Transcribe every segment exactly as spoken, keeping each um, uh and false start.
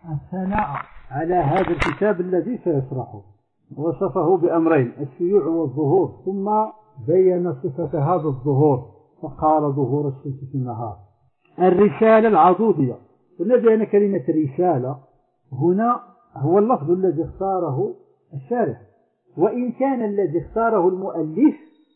الثناء على هذا الكتاب الذي سيشرحه. وصفه بأمرين: الشيوع والظهور، ثم بين صفة هذا الظهور فقال: ظهور الشمس في النهار. الرسالة العضوضية، قلنا بأن كلمة رسالة هنا هو اللفظ الذي اختاره الشارح، وإن كان الذي اختاره المؤلف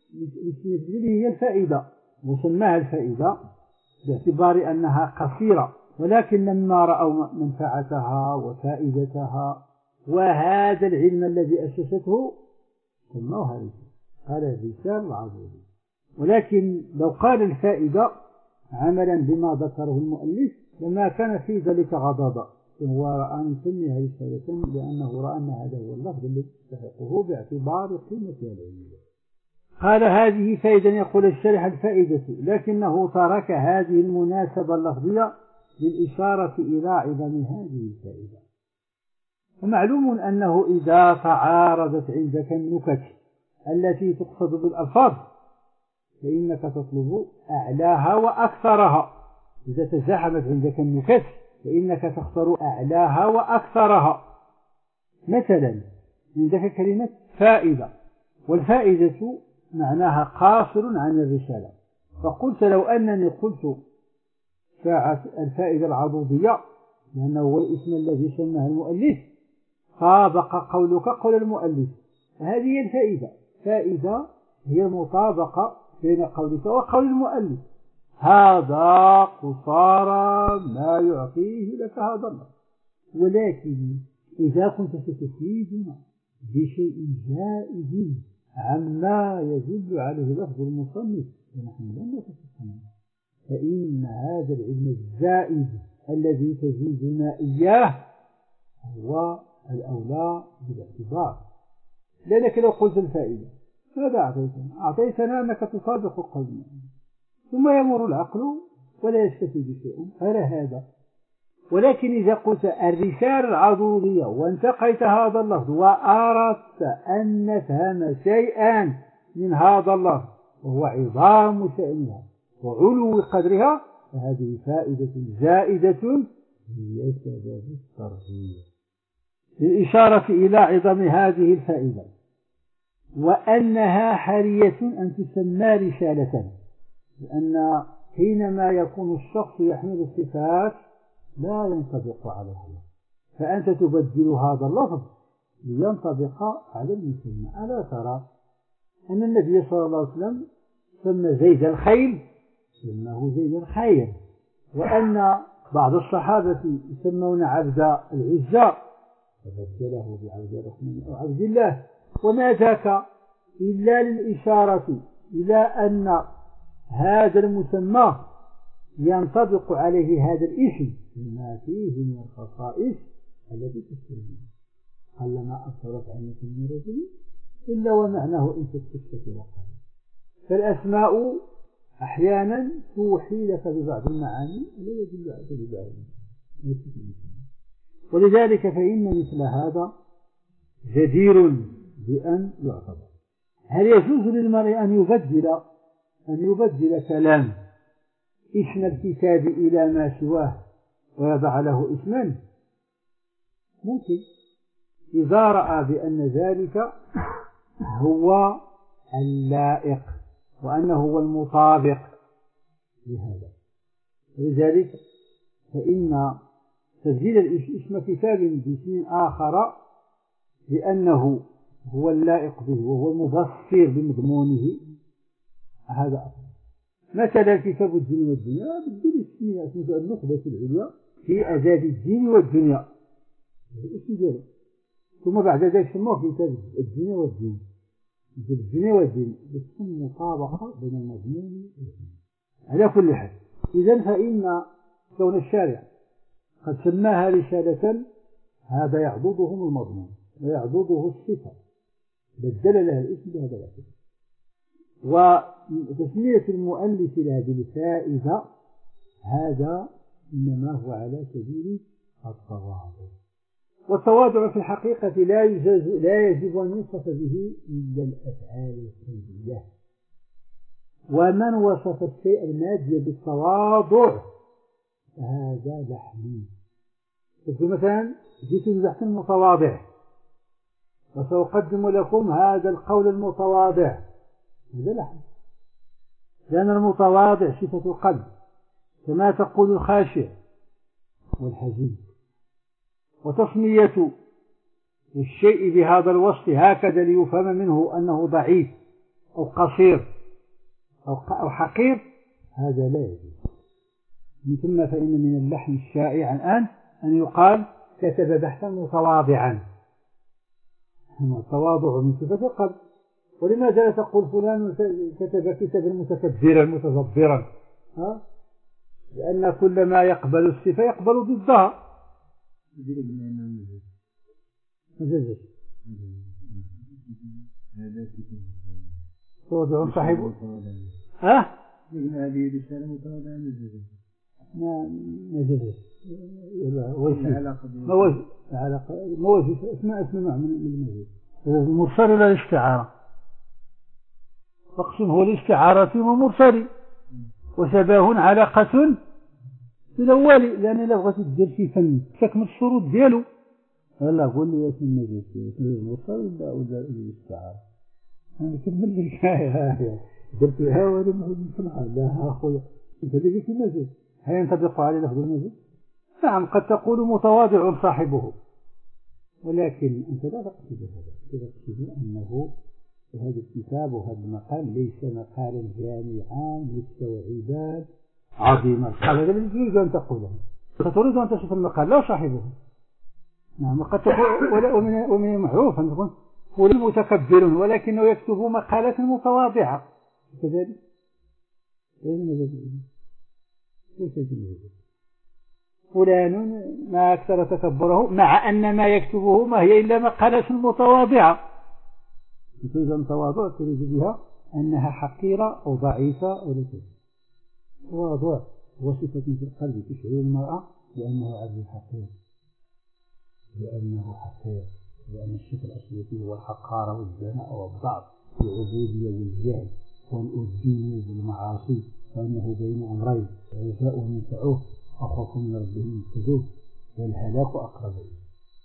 هي الفائدة وسماها الفائدة باعتبار أنها قصيرة، ولكن لما رأوا منفعتها وفائدتها وهذا العلم الذي أسسته سموها رسالة، قال الرسالة العضوضية. ولكن لو قال الفائدة عملا بما ذكره المؤلف لما كان في ذلك غضاضة، هو رأى أن يسميها رسالة لأنه رأى أن هذا هو اللفظ الذي يستحقه باعتبار قيمتها العلمية. قال: هذه فائدة. يقول الشارح: الفائدة، لكنه ترك هذه المناسبة اللفظية للإشارة إلى عظم هذه الفائدة. ومعلوم أنه إذا تعارضت عندك النكت التي تقصد بالألفاظ فإنك تطلب أعلاها وأكثرها. إذا تزاحمت عندك النكت فإنك تختار أعلاها وأكثرها. مثلا عندك كلمة فائدة، والفائدة معناها قاصر عن الرسالة، فقلت لو أنني قلت ساعة الفائدة العضوضية لأنه هو الاسم الذي سماه المؤلف طابق قولك قول المؤلف، هذه الفائدة. فائدة هي المطابقة بين قولك وقول المؤلف، هذا قصارى ما يعطيه لك هذا الله. ولكن إذا كنت ستفيدنا بشيء زائد عما يدل عليه لفظ المصنف فنحن لن نتفهم، فإن هذا العلم الزائد الذي تزيدنا إياه هو الأولى بالاعتبار. لأنك لو قلت الفائدة ماذا أعطيتنا؟ أعطيتنا أنك تطابق قولنا، ثم يمر العقل ولا يستفيد شيء على هذا. ولكن إذا قلت الرسالة العضوضية وانتقيت هذا اللفظ وأردت أن نفهم شيئا من هذا اللفظ وهو عظام شأنها وعلو قدرها، فهذه فائدة زائدة هي سبب الترغيب للإشارة إلى عظم هذه الفائدة، وأنها حرية أن تسمى رسالة، لأن حينما يكون الشخص يحمل الصفات لا ينطبق عليها، فأنت تبدل هذا اللفظ لينطبق على المسمى. ألا ترى أن النبي صلى الله عليه وسلم سمى زيد الخيل سماه زيد الخير، وأن بعض الصحابة يسمون عبد العزة فبدله بعبد الرحمن أو عبد الله، وما ذاك إلا للإشارة إلى أن هذا المسمى ينطبق عليه هذا الاسم بما فيه من الخصائص التي تستلزم. قلما أثرت عينك من رجل إلا ومعناه إن تستشف في وقته. فالأسماء أحيانا توحي لك ببعض المعاني لا يدل على ببعض المعاني، ولذلك فإن مثل هذا جدير بأن يعتبر. هل يجوز للمرء أن يبدل أن يبدل كلام اسم الكتاب إلى ما سواه ويضع له اسما؟ ممكن إذا رأى بأن ذلك هو اللائق وأنه هو المطابق لهذا. لذلك فإن تسجيل اسم كتاب باسم آخر لأنه هو اللائق به وهو المبصر بمضمونه هذا أفضل. مثلا كتاب الدين والدنيا بدل اسم النخبة العليا في أداب الدين والدنيا الاسم دياله، ثم بعد ذلك سموه كتاب الدنيا والدين الدنيا والدين بتكون مطابقة بين المضمون والدين. على كل حال إذن فإن كون الشارع قد سماها رسالة هذا يعضده المضمون ويعضده الصفة بدل لها الاسم بهذا الاعتبار. وتسمية المؤلف لهذه الفائدة هذا إنما هو على سبيل التواضع، والتواضع في الحقيقة لا يجوز لا يجب أن يوصف به إلا الأفعال الخيرية، ومن وصف الشيء المادي بالتواضع فهذا لحن. مثلا جئت ببحث متواضع وسأقدم لكم هذا القول المتواضع، هذا لحن، لأن المتواضع صفة القلب كما تقول الخاشع والحزين. وتصمية الشيء بهذا الوصف هكذا ليفهم منه أنه ضعيف أو قصير أو حقير هذا لا يجوز. من ثم فإن من اللحن الشائع الآن أن يقال كتب بحثا متواضعا، التواضع من صفة القلب. ولماذا لا تقول فلان كتب كتابا متكبرا متجبرا؟ ها؟ لأن كل ما يقبل الصفة يقبل ضدها. تواضع صاحبه ها؟ هذه رسالة متواضعة نزلت ما نزلت ما وجه علاقة ما وجه اسمع اسمع من الموجود المرسل ولا الاستعارة؟ فاقسم هو الاستعارة ومرسل وشباه علاقة في الأول، لأن لا بغيت تدير شي فن تكمل الشروط ديالو. هلا قول لي اسم الموجود المرسل ولا الاستعارة؟ أنا كمل لك هاي درتها ولا ما نسمعها لا أخويا أنت اللي قلت المزيد. هل ينطبق على لفظ المزيد؟ نعم قد تقول متواضع صاحبه، ولكن أنت لا تقصد هذا، تقصد أنه هذا الكتاب وهذا المقال ليس مقالا جامعا مستوعبا عظيما. هذا الذي تريد أن تقوله، فتريد أن تصف المقال لا صاحبه. نعم قد تقول ومن المعروف أن تكون فلان متكبر ولكنه يكتب مقالات متواضعة كذلك. فلان ما أكثر تكبره مع أن ما يكتبه ما هي إلا مقالات متواضعة. تريد أن تواضع تريد بها أنها حقيرة أو ضعيفة أو لكذا. تواضع وصفة في القلب تشعر المرأة بأنه عبد حقير، لأنه حقير، لأن الشكل الأصلي هو الحقارة والزناء والضعف والعبودية والجهل والأذن بالمعاصي، فإنه بين أمرين رجاء ينفعوه وخوف من ربهم يهتدوه والهلاك أقرب إليه.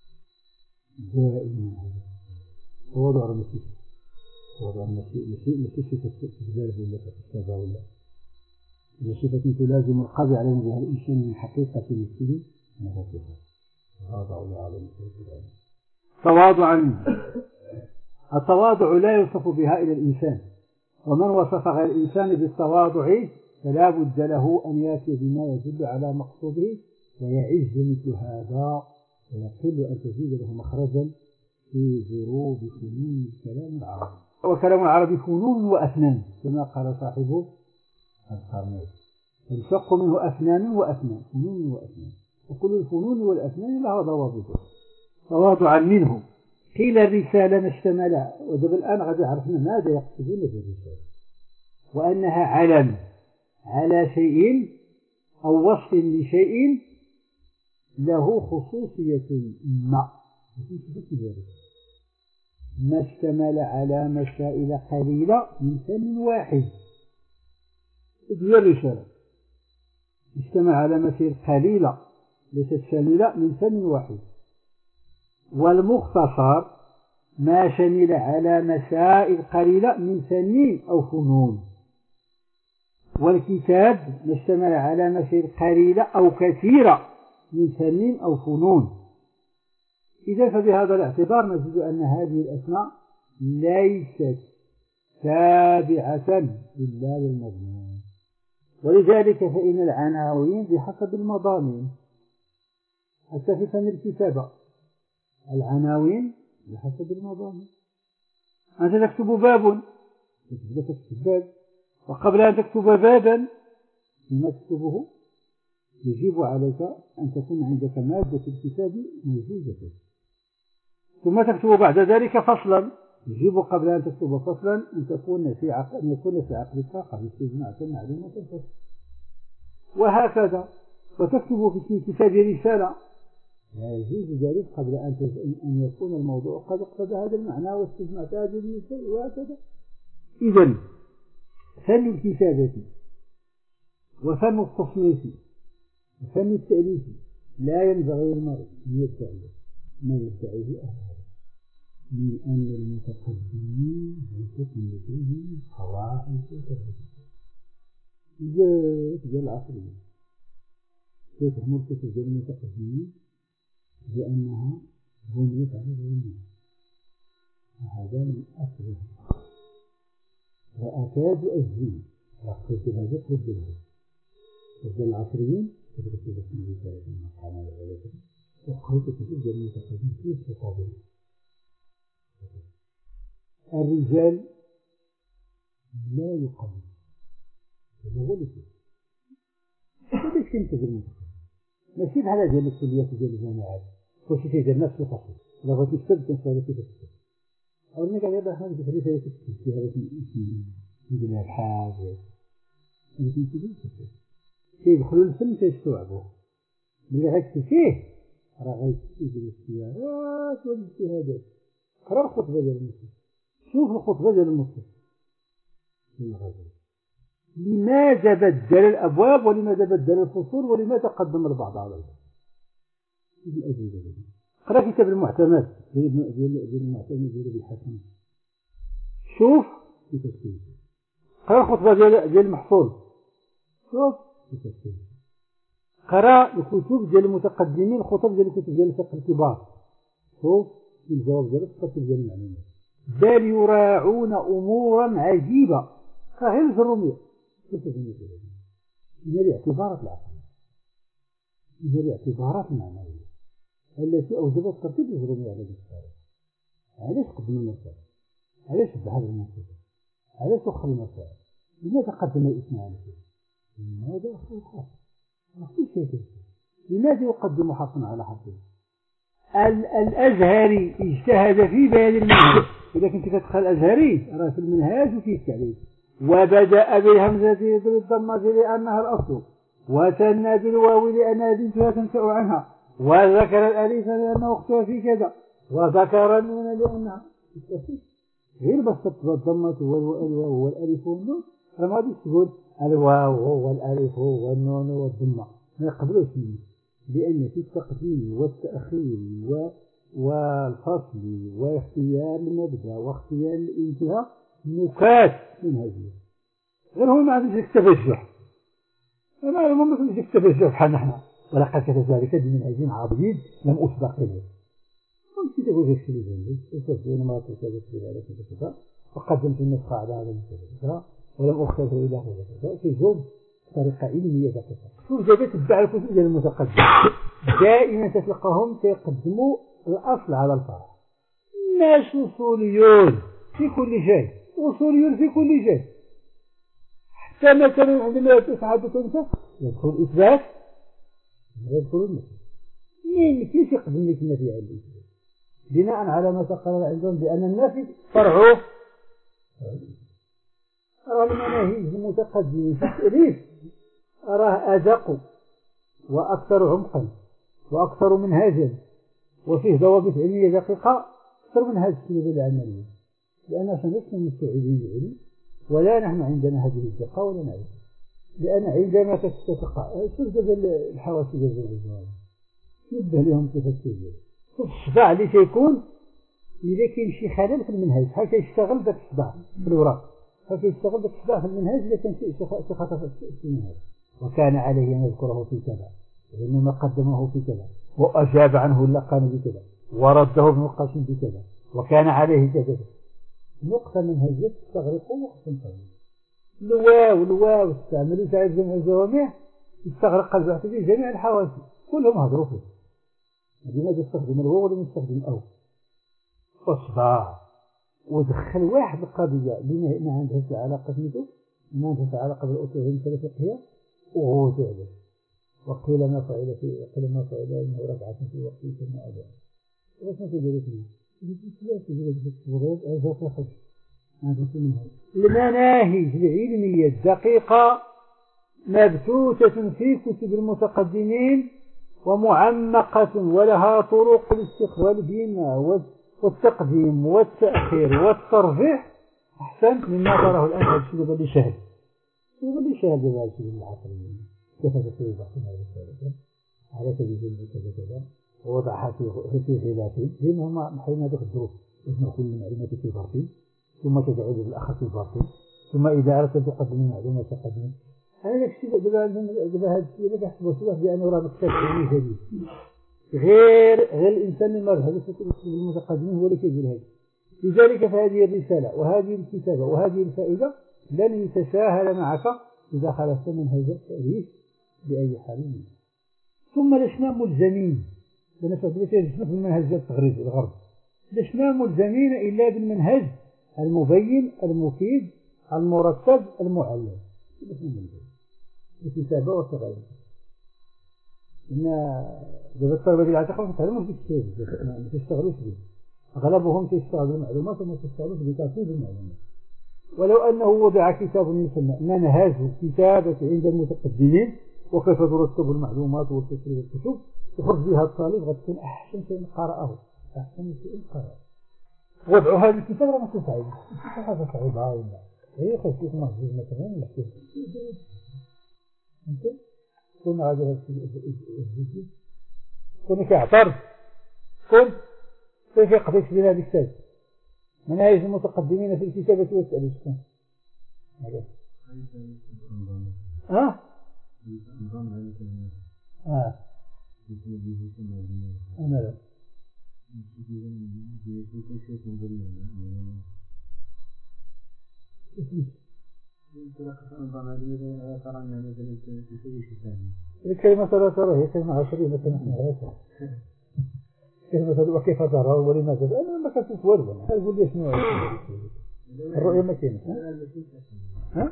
دائما هذا تواضع المسيح، تواضع المسيح مسيح تستجذب ولا تستجذب ولا صفة تلازم القلب علينا بها الإنسان من حقيقة نفسه أنه فيها تواضع لعالم العالمين. تواضعا التواضع لا يوصف بها إلى الإنسان، ومن وصف غير الإنسان بالتواضع فلا بد له أن يأتي بما يدل على مقصوده، ويعز مثل هذا ويقل أن تزيد له مخرجا في ضروب فنون الكلام العربي. وكلام العربي فنون وأفنان كما قال صاحبه القرموطي، ينشق منه أفنان وأفنان، فنون وأفنان، وكل الفنون والأفنان لها ضوابط. تواضعا منه قيل الرسالة ما اشتمل، ودب الآن غادي عرفنا ماذا يقصدون بالرسالة، وأنها علم على شيء أو وصف لشيء له خصوصية ما، ما اشتمل على مسائل قليلة من فن واحد. هي الرسالة اشتمل على مسائل قليلة ليست شاملة من فن واحد. والمختصر ما شمل على مسائل قليلة من فن أو فنون. والكتاب ما اشتمل على مسائل قليلة أو كثيرة من فن أو فنون. إذا فبهذا الاعتبار نجد أن هذه الأسماء ليست تابعة إلا للمضمون، ولذلك فإن العناوين بحسب المضامين. حتى في فن الكتابة العناوين بحسب المضامين. أنت تكتب باب تكتب باب، وقبل أن تكتب بابا لما تكتبه يجب عليك أن تكون عندك مادة الكتاب موجودة، ثم تكتب بعد ذلك فصلا. يجب قبل أن تكتب فصلا أن تكون في عقل أن يكون في عقلك قد استجمعت معلومة الفصل، وهكذا. وتكتب في كتاب رسالة لا يجوز ذلك قبل أن يكون الموضوع قد اقتضى هذا المعنى واستجمعت هذه المسائل، وهكذا. إذن فن الكتابة وفن التصنيف وفن التأليف لا ينبغي المرء أن يدعي ما يدعيه أهله من أن المتقدمين ليست لديهم قواعد وتربية. جاءت جاء العصرية تفهم الكتب المتقدمين بأنها بنيت على العلم، وهذا من أصلها. وأكاد أجزم وقلت هذا قلت له جاء العصريين تدرسوا بسم الله تعالى مقامة العلم، وقلت كتب المتقدمين كيف تقابل الرجال لا يقبل. هذا هو اللي فيه هذا كنت بالمتقدم ماشي بحال ديال الكليات ديال الجامعات كلشي تيدير نفس الفصل. إلا بغيتي تكتب كنسالي كيف تكتب أو ملي كنهضر بحال هكا حتى هي كتكتب في هذاك الاسم ندير لها الحاجة اللي كنتي كتكتب كيدخلوا الفن تيستوعبوه. ملي غتكتب فيه راه غيكتب الاختيارات والاجتهادات. قرا الخطبة ديال المسلم، شوف الخطبة ديال المسلم لماذا بدل الأبواب ولماذا بدل الفصول ولماذا قدم البعض على البعض. قرأ كتاب المعتمد ديال المعتمد ديال ابن الحسن، شوف كيف تكتب. قرأ الخطبة ديال ديال المحصول، شوف كيف تكتب. قرأ الكتب ديال المتقدمين، الخطب ديال الكتب ديال الفقه الكبار، شوف الجواب ديال التفصيل ديال المعلومات. بل يراعون أمورا عجيبة كغير الرمية. كيف تفهم هذا؟ هي الاعتبارات العقلية، هي الاعتبارات المعنوية التي أوجبت ترتيب الرمية على الإسلام. علاش قدم المسائل؟ علاش بهذا المنطق؟ علاش أخر المسائل؟ لماذا قدم الإثنين على شيء؟ لماذا أخر الخاص؟ ما في شيء. لماذا يقدم حقا على حقه؟ الأزهري اجتهد في بيان المنهج. إذا كنت تدخل الأزهري راه في المنهاج وفي التعليم. وبدأ بالهمزة بالضمة لأنها الأصل، وثنى بالواو لأنها بنتها تنشأ عنها، وذكر الألف لأنه أختها في كذا، وذكر النون لأنها غير بس الضمة والواو والألف والنون. فما غاديش تقول الواو والألف والنون والضمة، ما يقبلوش منه، لأن في التقديم والتأخير والفصل واختيار المبدأ واختيار الانتهاء نكات منهجية. غير هو ما عندوش التفجح، أنا ما عندوش التفجح بحال نحن. ولقد كتب ذلك بمنهج عظيم لم أسبق إليه. كنت تقول لك شنو ذنبي؟ وصفت ما تكتب في ذلك كذا، وقدمت النسخة على هذا المثال ولم أخطئ إلى هذا في جوب طريقة علمية دقيقة. شوف جابت تتبع الكتب ديال المتقدم دائما تلقاهم تيقدموا الأصل على الفرع. الناس أصوليون في كل شيء، أصوليون في كل شيء. حتى مثلا عندما تتحدث أنت يدخل الإثبات يدخل النفي. مين كيف يقدم لك النفي على الإثبات؟ بناء على ما تقرر عندهم بأن النفي فرعه أرى المناهج المتقدمين في التأليف أراه أدق وأكثر عمقا وأكثر منهاجا وفيه ضوابط علمية دقيقة أكثر من هذه السلوك العملية. لأن لسنا مستوعبين العلم ولا نحن عندنا هذه الدقة ولا نعرف. لأن عندما تتقع شوف دابا الحواسب ديال الزوال نبه لهم كيف تسير. شوف الصداع اللي تيكون إذا كاين شي خلل في المنهج بحال كيشتغل داك الصداع في الوراق، فكيشتغل داك الصداع في المنهج إذا كان شي خطأ في المنهج. وكان عليه أن يذكره في كذا وإنما قدمه في كذا وأجاب عنه اللقان بكذا ورده ابن القاسم بكذا وكان عليه كذا. نقطة منهجية تستغرق وقتا طويلا. الواو الواو تستعمل في جمع الجوامع يستغرق البحث في جميع الحواسب كلهم هضروا فيه. لماذا يستخدم الواو ولم يستخدم الأو؟ أصدع ودخل واحد القضية اللي ما عندها علاقة بمثل ما عندها علاقة بالأصول الفقهية وغوت عليه. وقيل ما فعل في وقيل ما فعل إنه ركعة في وقت ثم أداء. وش ما تقول فيه؟ المناهج العلمية الدقيقة مبثوثة في كتب المتقدمين ومعمقة ولها طرق الاستقبال بينها والتقديم والتأخير والترجيح أحسن مما تراه الآن هذا الشيء اللي سهل. الشيء اللي سهل هذا الشيء العصري كيف تسوي بعض هذا على سبيل كذا كذا ووضعها في في غلاف لأنهم حين هذوك الظروف يجمع كل المعلومات في ظرف ثم تدعو للآخر في ظرف ثم إذا أردت أن تقدم المعلومة تقدم هذا الشيء دابا دابا هذا الشيء اللي كيحسبوا الناس بأنه راه مكتسب علمي جديد غير غير الإنسان اللي مرض هذا المتقدمين هو اللي كيقول هذا. لذلك فهذه الرسالة وهذه الكتابة وهذه الفائدة لن يتساهل معك إذا خالفت منهج التأليف بأي حال منه. ثم لسنا ملزمين لسنا في المنهج التغريبي الغرب لسنا ملزمين إلا بالمنهج المبين المفيد المرتب المعلم الكتابة والتغيير. إن دابا الطلبة ديال العتاقة ما كيتعلموش ديك الشيء ما كيشتغلوش به أغلبهم كيشتغلوا بالمعلومات وما كيشتغلوش بترتيب المعلومات. ولو أنه وضع كتاب يسمى منهج كتابة عند المتقدمين وكيف ترتب المعلومات وتسريب الكتب يخرج بها الطالب غتكون أحسن شيء قرأه أحسن شيء قرأه. وضع هذا الكتاب راه ماشي صعيب ماشي حاجة صعيبة ولا هي خاصك مهجوز مثلا مشكل ممكن كون غادي هادشي كون كيعترض كون كيف يقضيك بين هذه الكتاب مناهج المتقدمين في الكتابة والتأليف شكون هذا ها اه انا لا الكلمة لا ترى هي كلمة عشرية مثلا احنا غيرها كلمة وكيف ترى ولماذا أنا ما كنت والو أنا أقول لي شنو الرؤية ما كاينة ها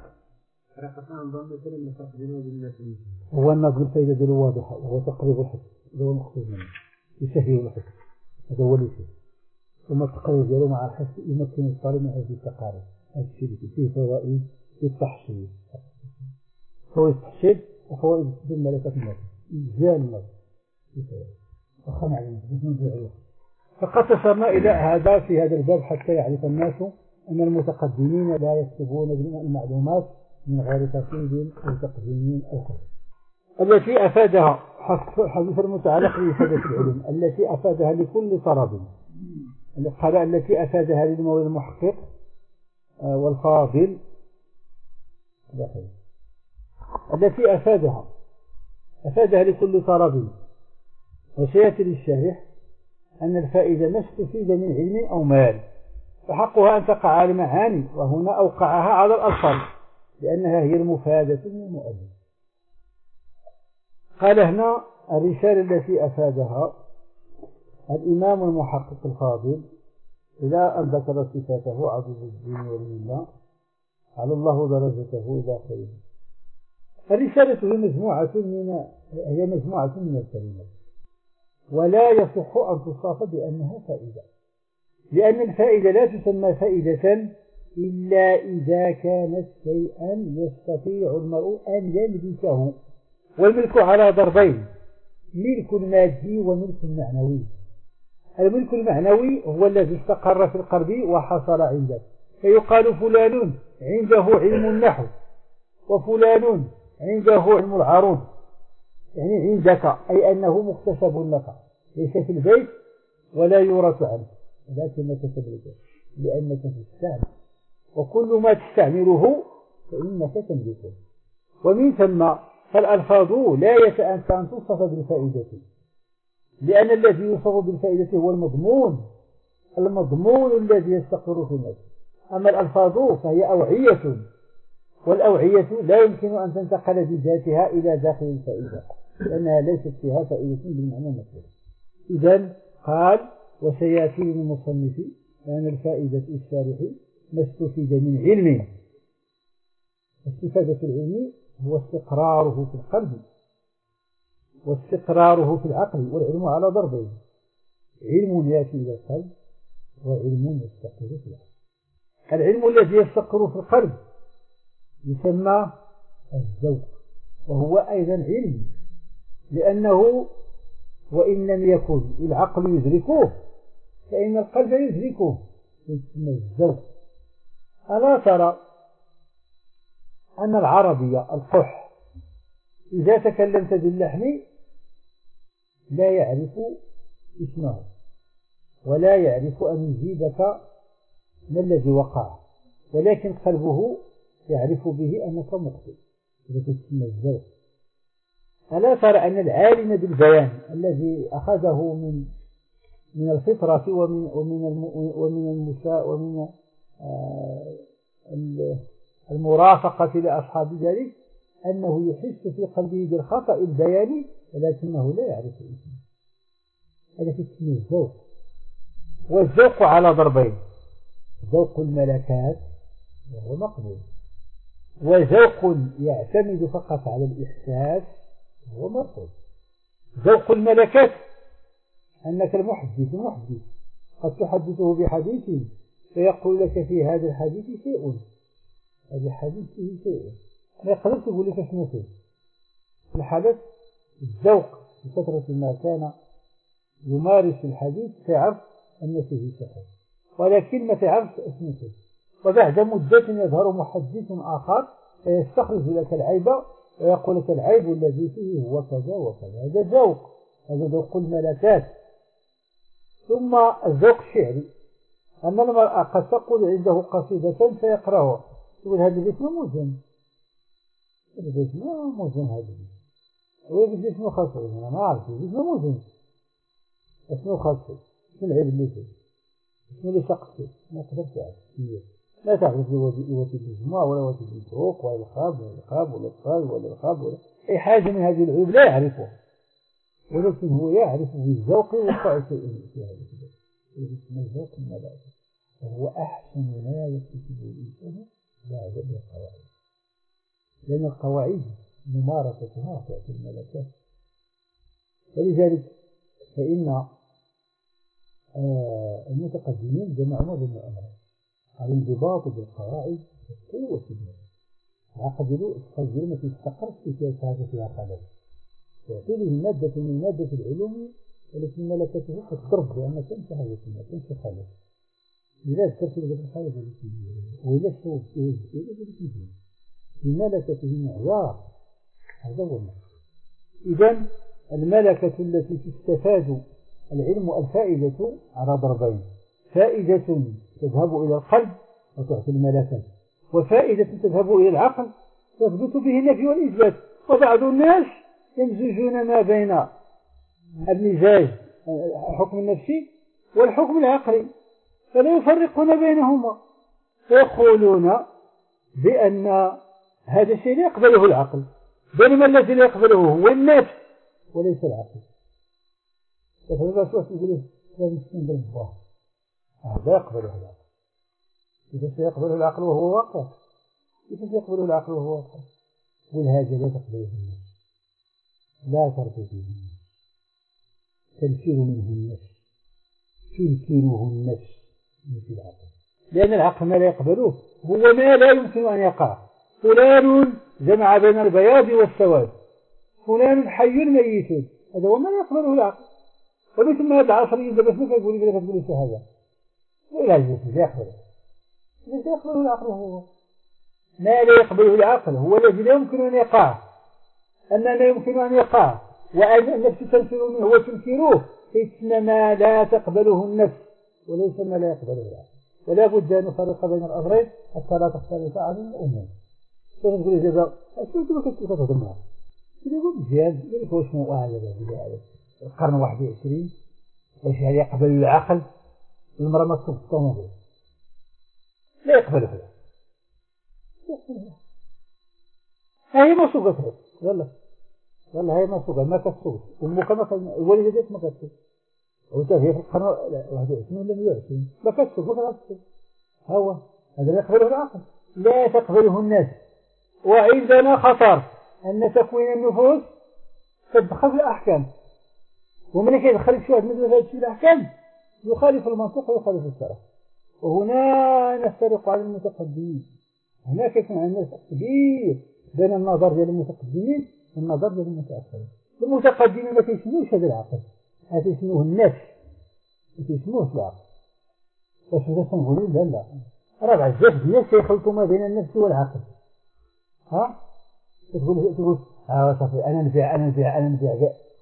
هو الناس بالفائدة ديالو واضحة وهو تقريب الحكم هذا هو المقصود منه يسهل الحكم هذا هو اللي فيه ثم التقريب ديالو مع الحس يمكن الطالب من هذه التقارير هذا الشيء اللي فيه فوائد للتحصيل فوائد التحصيل وفوائد الملكات النظر إجزاء النظر وخا معلومة فقد تصلنا إلى هذا في هذا الباب حتى يعرف الناس أن المتقدمين لا يكتبون المعلومات من غير ترتيب أو تقديم أو كذا. التي أفادها حديث المتعلق بإفادة العلوم التي أفادها لكل طلب قال التي أفادها للمولى المحقق والفاضل التي أفادها أفادها لكل طلب. وسيأتي للشارح أن الفائدة ما استفيد من علم أو مال فحقها أن تقع على المعاني وهنا أوقعها على الألفاظ لأنها هي المفادة من المؤلف. قال هنا الرسالة التي أفادها الإمام المحقق الفاضل إلى أن ذكر صفاته عبد الدين والملة على الله درجته إلى آخره. الرسالة هي مجموعة من هي مجموعة من الكلمات ولا يصح أن تصف بأنها فائدة لأن الفائدة لا تسمى فائدة إلا إذا كانت شيئا يستطيع المرء أن يلبسه. والملك على ضربين ملك مادي وملك معنوي. الملك المعنوي هو الذي استقر في القلب وحصل عنده فيقال فلان عنده علم النحو وفلان عنده علم العروض يعني عندك أي أنه مكتسب لك ليس في البيت ولا يورث عنه ولكنك تملكه لأنك تستعمل وكل ما تستعمله فإنك تملكه. ومن ثم فالألفاظ لا يتأتى أن توصف بالفائدة لأن الذي يوصف بالفائدة هو المضمون المضمون الذي يستقر في النفس. أما الألفاظ فهي أوعية والأوعية لا يمكن أن تنتقل بذاتها إلى داخل الفائدة لأنها ليست فيها فائدة بالمعنى المطلوب. إذن قال وسيأتي للمصنف أن الفائدة الشارح ما استفيد من علم. استفادة العلم هو استقراره في القلب واستقراره في العقل والعلم على ضربين علم يأتي إلى القلب وعلم يستقر في العقل. العلم الذي يستقر في القلب يسمى الذوق وهو أيضا علم لأنه وإن لم يكن العقل يدركه فإن القلب يدركه يسمى الذوق. ألا ترى أن العربية القح إذا تكلمت باللحن لا يعرف اسمه ولا يعرف أن يجيبك ما الذي وقع، ولكن قلبه يعرف به أنك مخطئ. هذا تسمى الذوق. ألا ترى أن العالم بالبيان الذي أخذه من من الفطرة ومن ومن ومن المشاء ومن المرافقة لأصحاب ذلك أنه يحس في قلبه بالخطأ البياني ولكنه لا يعرف اسمه. هذا تسمى الذوق. والذوق على ضربين: ذوق الملكات وهو مقبول، وذوق يعتمد فقط على الإحساس وهو مرفوض. ذوق الملكات أنك المحدث المحدث قد تحدثه بحديث فيقول لك في هذا الحديث شيء، هذا الحديث فيه شيء، ما يقدر تقول لك شنو فيه. الحدث الذوق بفترة ما كان يمارس الحديث تعرف أن فيه شيء، ولكن ما تعرفش اسمه فيه. وبعد مدة يظهر محدث آخر فيستخرج لك العيب ويقول لك العيب الذي فيه هو كذا وكذا. هذا ذوق، هذا ذوق الملكات. ثم الذوق الشعري، أن المرأة قد تقول عنده قصيدة فيقرأها يقول هذا البيت ما موزن، هذا البيت ما موزن، هذا البيت ويقول لي شنو خاصه، أنا ما أعرف البيت ما موزن، شنو خاصه، شنو العيب اللي فيه، شنو اللي سقط فيه، ما تقدر تعرف. لا تعرف وتد الجماع ولا وتد الفروق ولا الخاب ولا الخاب ولا الخاب ولا الخاب ولا أي حاجة من هذه العيوب لا يعرفها، ولكن هو يعرف بالذوق وقع شيء في هذا الذوق. اسمه الذوق الملائكة، وهو أحسن ما يكتسبه الإنسان بعد القواعد، لأن القواعد ممارستها تعطي الملكات. ولذلك فإن آه المتقدمين جمعوا بين الأمرين: الانضباط بالقواعد والقوة في النفس. عقدوا تقدروا ما تستقرش في هذا فيها خلل، تعطي له مادة من مادة العلوم، ولكن ملكته قد تضرب لأنك أنت هذا الشيء أنت خلل. لذا ذكرت لك الخالد الذي وإذا الشوق إلى الملكة معيار، هذا هو المعنى. إذن الملكة التي تستفاد العلم الفائدة على ضربين: فائدة تذهب إلى القلب وتعطي الملكة، وفائدة تذهب إلى العقل تثبت به النفي والإثبات. وبعض الناس يمزجون ما بين المزاج الحكم النفسي والحكم العقلي فلا يفرقون بينهما، فيقولون بأن هذا الشيء لا يقبله العقل، بينما الذي لا يقبله هو النفس وليس العقل. فهذا سوى يقول لازم تكون بالظاهر، هذا يقبله العقل. إذا سيقبله العقل وهو واقع، إذا سيقبله العقل وهو واقع، والهذا لا تقبله النفس، لا ترضي به النفس، تنفر منه النفس، تنكره النفس مثل العقل، لأن العقل ما لا يقبله هو ما لا يمكن أن يقع. فلان جمع بين البياض والسواد، فلان حي ميت، هذا هو ما لا يقبله العقل. ومثل هذا العصري إذا بس نفع يقول لك تقول هذا ولا يجوز، لا يقبله، لا يقبله العقل. هو ما لا يقبله العقل هو الذي لا يمكن أن يقع، أن لا يمكن أن يقع وأن النفس تنفر منه وتنكره، إنما لا تقبله النفس وليس ما لا يقبله العقل. ولا بد أن نفرق بين الأمرين حتى لا تختلف عن الأمور. تقول لي هذا أشوف كيف تتكلم معه يقول مزيان، يقول لك واش مو هذا القرن واحد وعشرين واش هذا يقبل العقل؟ المرأة ما تصب الطوموبيل لا يقبله العقل، هي ما سوقتها، يلا يلا هي ما سوقت، ما كتسوق، أمك ما كان والدتك ما كتسوق، وأنت هي في القرن واحد وعشرين ولا مئة وعشرين ما كتسوق ما كتسوق. هو هذا لا يقبله العقل، لا تقبله الناس. وعندنا خطر أن تكوين النفوس تدخل في الأحكام، ومن يدخل شيء مثل هذا في الأحكام يخالف المنطق ويخالف الشرع. وهنا نفترق على المتقدمين، هناك يكون عندنا فرق كبير بين النظر ديال المتقدمين والنظر ديال المتأخرين. المتقدمين ما تيسموش هذا العقل، ما تيسموه النفس، ما تيسموهش العقل. واش هذا تنقولوا لا لا راه بزاف ديال يخلطوا ما بين النفس والعقل. ها تقول تقول اه صافي انا نبيع انا نبيع انا نبيع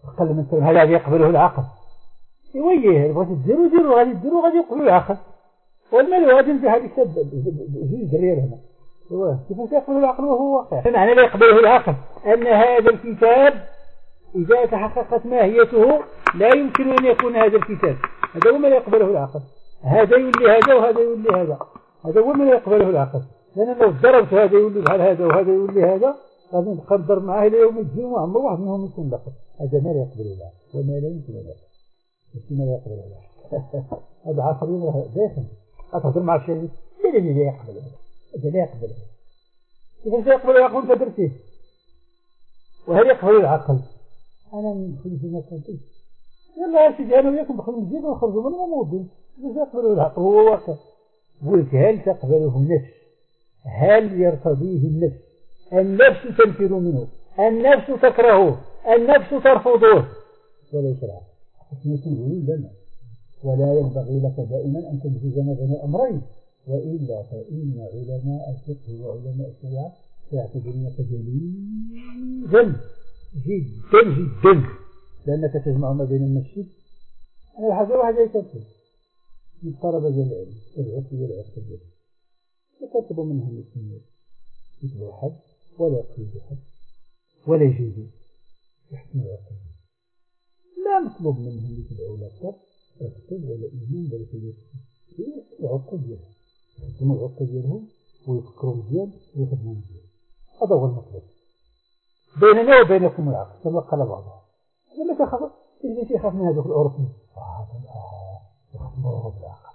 قال مثلا هذا يقبله العقل يويه بغيتي ديروا ديروا غادي ديروا غادي يقبلوا العقل والمال غادي نجي هذه السد جوج دريال هنا ايوا كيفاش يقبل العقل وهو واقع معنى لا يقبله العقل ان هذا الكتاب اذا تحققت ماهيته لا يمكن ان يكون هذا الكتاب هذا هو ما يقبله العقل هذا يولي هذا وهذا يولي هذا هذا هو ما يقبله العقل لان لو ضربت هذا يولي بحال هذا وهذا يولي هذا غادي نبقى نضرب معاه الى يوم الدين وعمر واحد منهم يكون لقب هذا ما لا يقبله العقل وما لا يمكن له ما لا يقبله العقل هذا عصبي داخل أتهضر مع الشيء لا لا لا يقبله هذا لا يقبله كيفاش يقبل العقل أنت درتيه وهل يقبل العقل أنا ندخل فيما كنت يلا سيدي أنا وياكم ندخل نزيد ونخرجوا من الموضوع كيفاش يقبل العقل هو واقع قلت هل تقبله النفس هل يرتضيه النفس النفس تنفر منه النفس تكرهه النفس ترفضه وليس العقل نقول لنا ولا ينبغي لك دائما أن تجزم بين أمرين وإلا فإن علماء الفقه وعلماء الشريعة يعتبرونك جليلا جدا جدا لأنك تجمع ما بين المسجد أنا الحاجة واحدة يكتب من طلبة العلم العقل والعقل يكتبوا منهم الاثنين يكتبوا حد ولا يقيدوا حد ولا يجيزوا يحكموا العقل لا مطلوب منهم يتبعوا لا فرق يكتب ولا إيمان ولا كذا العقل ديالهم يخدموا العقل ديالهم ويفكروا مزيان ويخدموا مزيان هذا هو المطلوب بيننا وبينكم العقل كما قال بعضهم لما تخاف اللي تيخاف من هذوك الأوروبيين يخدموا بالعقل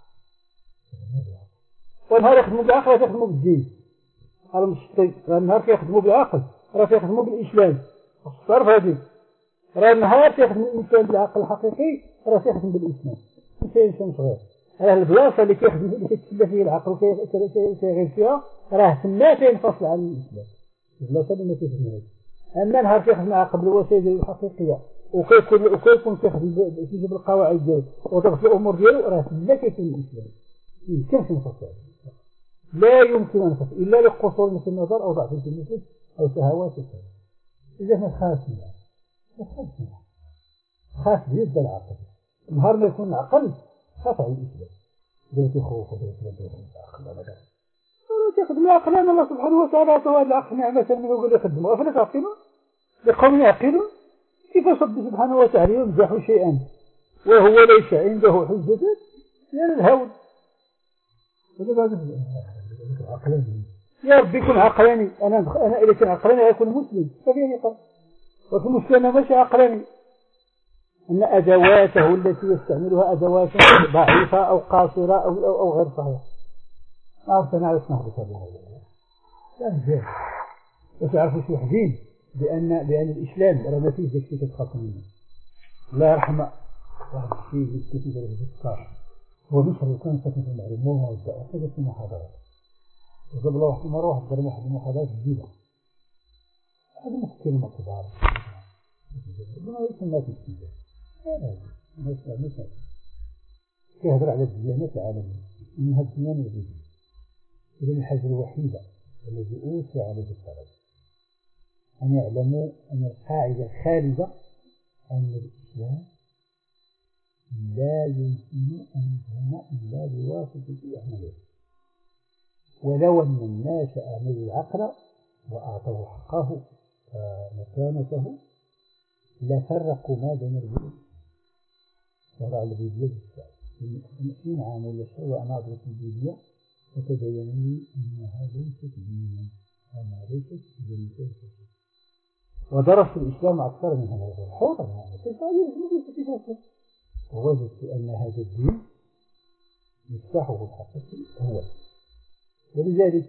والنهار يخدموا بالعقل راه يخدموا بالدين هذا مش النهار كيخدموا بالعقل راه يخدموا بالإسلام تعرف هذه راه النهار تيخدم الإنسان بالعقل الحقيقي راه تيخدم بالإسلام ماشي إنسان صغير راه البلاصة اللي كيخدم اللي كيتسلى فيه العقل وكيغير فيها راه تما تينفصل عن الإسلام البلاصة اللي ما تيخدمهاش أما نهار كيخدم العقل بالوسائل الحقيقية وكيكون وكيكون كيخدم كيجيب القواعد ديالو وضبط الأمور ديالو راه تما كيكون الإسلام يمكنش ينفصل لا يمكن أن ينفصل إلا لقصور في النظر أو ضعف في النفس أو شهوات إذا نخاف منها نخاف منها خاف بيد العقل نهار ما يكون العقل خاف على الإسلام إذا تيخوف ولا تيخدم العقل ولا لا ولا تيخدم العقل أن الله سبحانه وتعالى عطاه هذا العقل نعمة منه ويقول يخدمه أفلا تعقلون لقوم يعقلون كيف ربي سبحانه وتعالى يمزح شيئا وهو ليس عنده حجة يعني الهول عقلاني يا ربي كن عقلاني أنا أنا إذا كان عقلاني أكون مسلم ففيه نقاط وفي المسلم ماشي عقلاني أن أدواته التي يستعملها أدوات ضعيفة أو قاصرة أو, أو, أو غير صحيحة ما عرفت أنا عرفت نهضر بها لا نجاز بس عرفوا شو حزين بأن بأن الإسلام راه ما فيه ذاك الشيء كتخاف منه لا رحمة واحد الشيء اللي كيف يدير في الصار هو مش لو كان ساكن في المعلومة والدعوة هذا في محاضرات وقبل واحد مرة واحد دار واحد المحاضرات جديدة هذا مفكرين كبار ما يسمى في السياسة لا ما يسمى مثلا كيهضر على الديانات العالمية منها الديانة اليهودية إذا الحاجة الوحيدة التي أوصي عليه الطلب أن يعلموا أن القاعدة الخالدة أن الإسلام لا يمكن أن يفهم إلا بواسطة أعماله ولو أن الناس أعملوا العقل وأعطوا حقه مكانته لفرقوا ما بين البيوت وضع الفيديو بالسعر من خمسين عام ولا شيء وأنا أدرس الفيديو فتبين لي أنها ليست دينا أنها ليست دينا ودرس الإسلام أكثر من هذا الحوض ووجدت أن هذا الدين مفتاحه الحقيقي هو ولذلك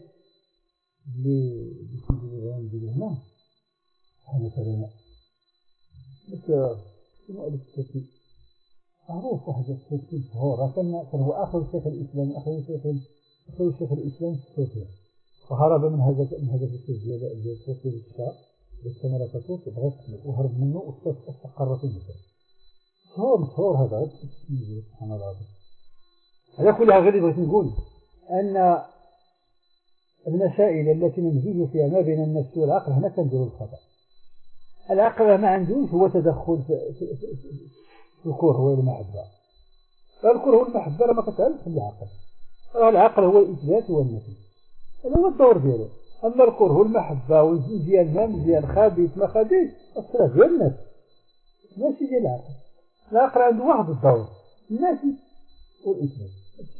لسيدي هنا مثلا مثل مؤلف التركي معروف واحد التركي هو كان هو آخر شيخ الإسلام آخر شيخ آخر شيخ الإسلام في تركيا وهرب من هذا من هذا الشيخ ديال تركيا للشام باستمر تطور بغى وهرب منه واستقر في مصر هو مشهور هذا سبحان الله على كل حال غير بغيت نقول أن المسائل التي نمزج فيها ما بين النفس والعقل هنا كنديروا الخطأ العقل ما عندوش هو تدخل في, في, في, في الكره والمحبة. فالكره والمحبة لما كتعرفش العقل، العقل هو الإثبات والنفي، هذا هو الدور ديالو. أما الكره والمحبة والزوج ديال ما مزيان خبيث ما خبيث الصلاة ديال النفس ماشي ديال العقل. العقل عنده واحد الدور، النفي والإثبات.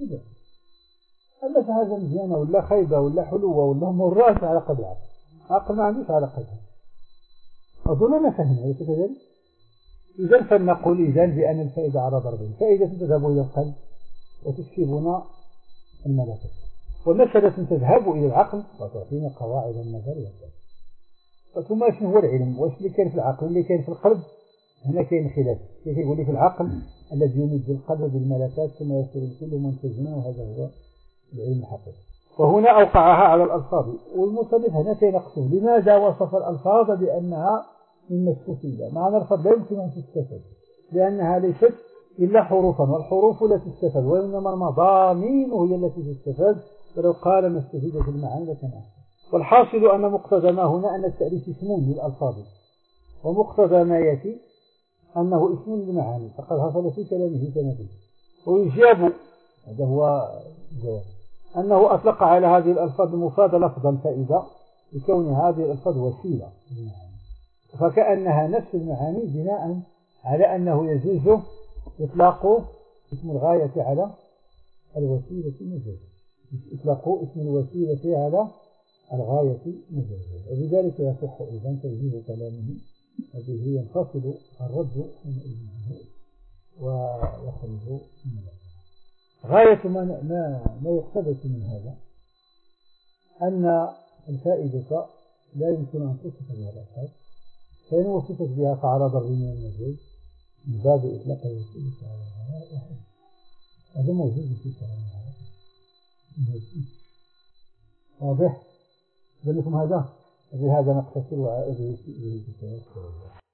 أما حاجة مزيانة ولا خايبة ولا حلوة ولا مرات على قدر العقل، العقل ما عندوش على قدرها. أظن أنا فهمت هذا كذلك. إذا فلنقول إذا بأن الفائدة على ضربين، فائدة تذهب إلى القلب وتكسبنا الملكة، ومسألة تذهب إلى العقل وتعطينا قواعد النظر والدرس. ثم شنو هو العلم؟ واش اللي كان في العقل اللي كان في القلب؟ هنا كاين خلاف. كيف يقول لي في العقل الذي يمد القلب بالملكات ثم يصير الكل منتجما، وهذا هو العلم الحقيقي. وهنا أوقعها على الألفاظ، والمصنف هنا تنقصه. لماذا وصف الألفاظ بأنها من مستفيدة؟ معنى الألفاظ لا يمكن أن تستفاد لأنها ليست إلا حروفا، والحروف لا تستفاد، وإنما المضامين هي التي تستفاد. ولو قال ما استفيد في المعاني لكان أحسن. والحاصل أن مقتضى ما هنا أن التأليف اسم للألفاظ، ومقتضى ما يأتي أنه اسم للمعاني، فقد حصل في كلامه تنافي. ويجاب، هذا هو الجواب، أنه أطلق على هذه الألفاظ المفادة لفظ الفائدة لكون هذه الألفاظ وسيلة للمعاني، فكأنها نفس المعاني بناء على أنه يجوز إطلاق اسم الغاية على الوسيلة مجازا، إطلاق اسم الوسيلة على الغاية مجازا. وبذلك يصح إذن تجديد كلامه الذي ينفصل الرد من علمه ويخرج من ذلك. غاية ما, ما, ما يقتبس من هذا أن الفائدة لا يمكن أن تصف بها الألفاظ، فإن وصفت بها فعلى ضرب من المجاز من باب إطلاق الوسيلة على الغاية. هذا موجود في كلام العرب. واضح؟ ذلكم هذا بهذا نقتصر وعائده في